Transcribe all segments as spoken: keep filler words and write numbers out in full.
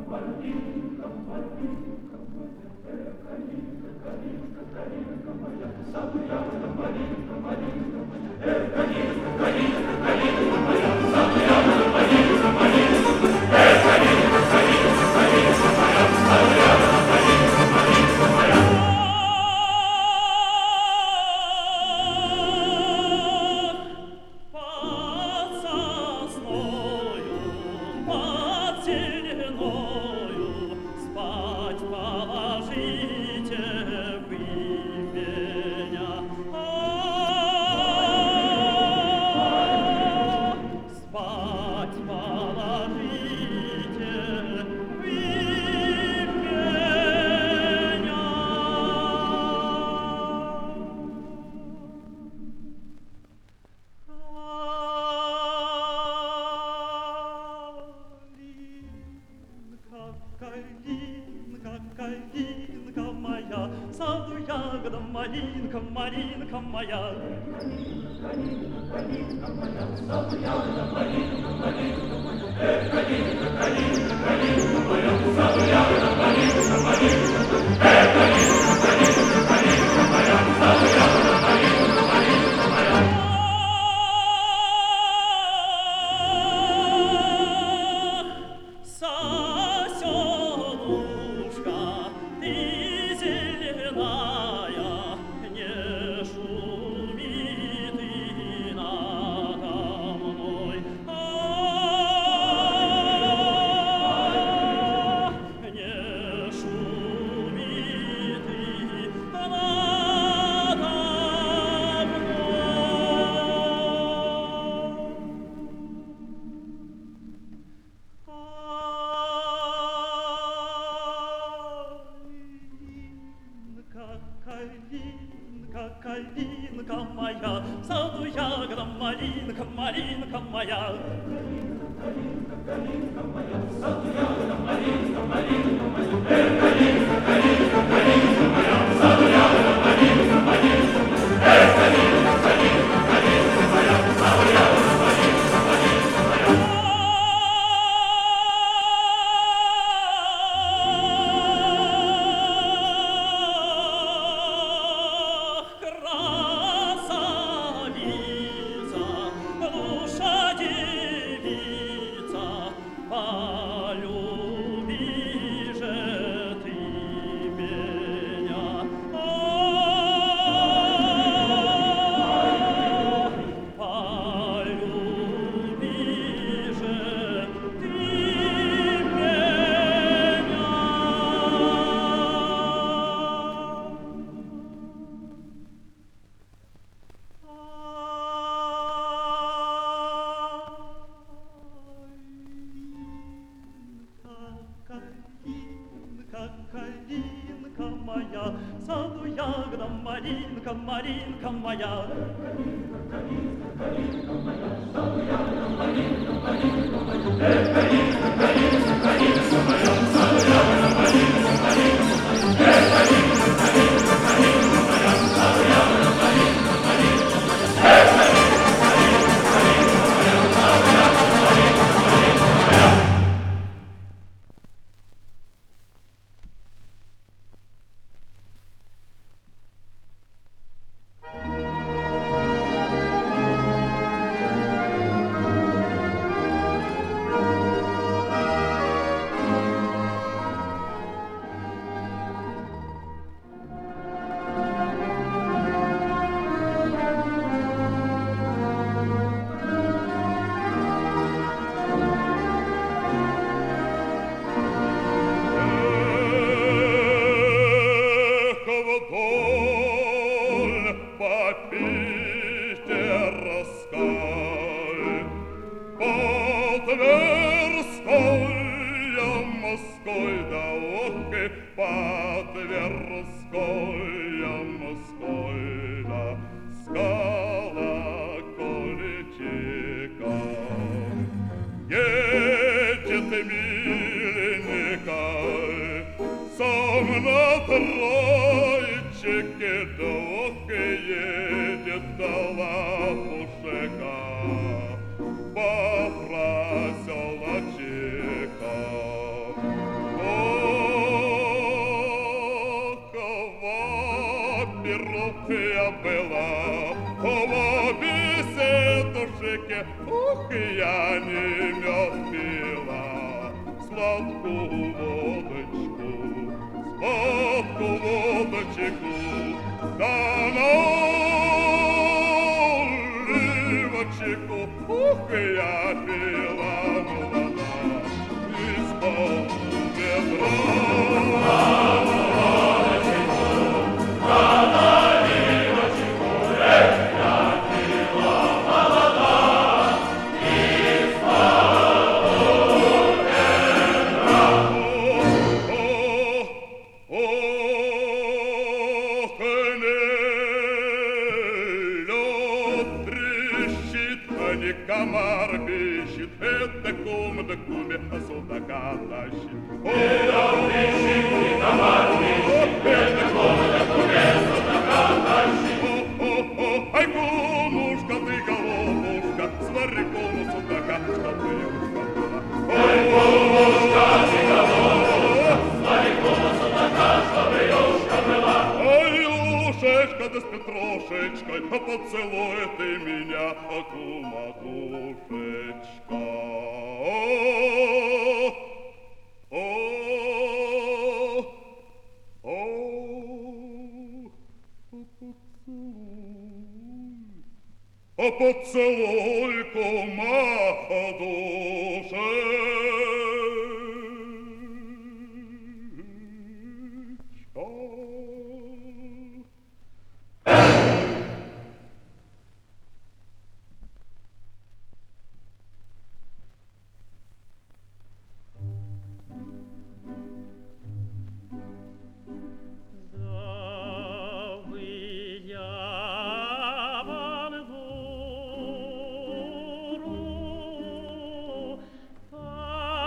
Малинка, малинка моя. Сосенушка, ты зеленая, не шуми ты надо мной. Не шуми ты надо мной. Калинка, калинка моя, в саду ягода малинка, малинка моя. Калинка, калинка моя, в саду ягода малинка, малинка моя. Калинка, калинка, калинка моя, в саду ягода малинка, малинка моя. Калинка, калинка, калинка моя, в саду ягода малинка, малинка моя. Калинка моя, в саду ягода малинка, малинка моя. Калинка, калинка, калинка моя, в саду ягода малинка, малинка моя. Калинка, калинка, калинка моя, в саду ягода малинка, малинка моя. Калинка, калинка, калинка моя, в саду ягода малинка, малинка моя. Калинка, калинка, калинка моя, в саду ягода малинка, малинка моя. По проселочкам перу я была, о беседушке, ух, я не мед пила, сладкую водочку, сладкую водочку, да наливочку, ух, я пила, ну вода из-под ведра. Комар пищит, это кум да куме, а судака тащит. О, пищит, и комар пищит, это кум да куме, судака тащит. О, о, о, ай, кумушка, ты голубушка, свари куму судака, чтобы юшка была. Ой, кумушка, ты голубушка, свари куму судака, чтобы юшка была. Ой, Лушечка, да с Петрошечкой, а поцелуй ты меня, а кума, душечка. О, о, о, а поцелуй, кума, душечка. Ah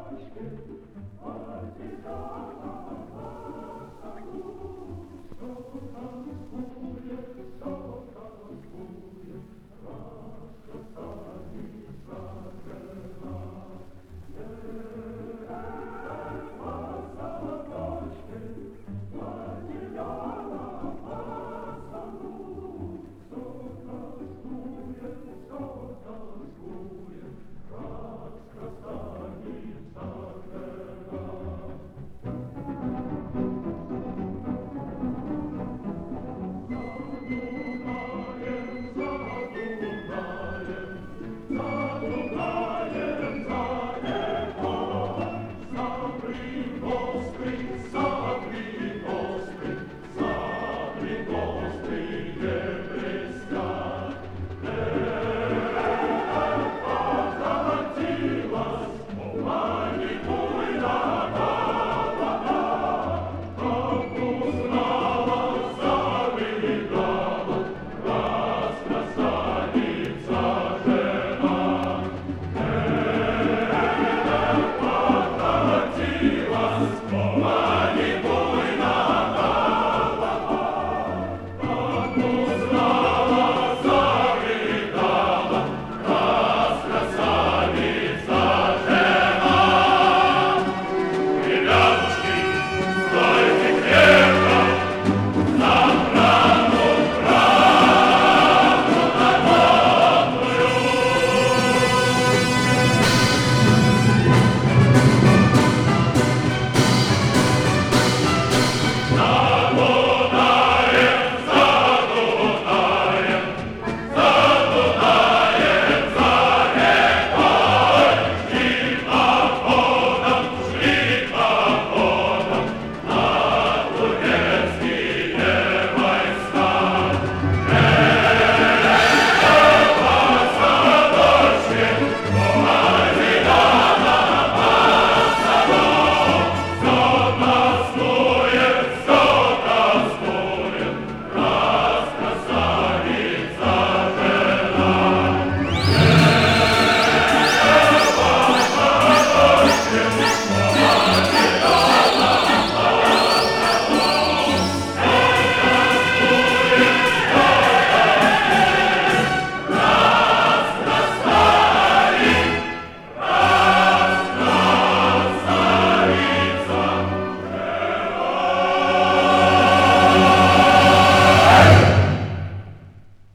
Toskuje,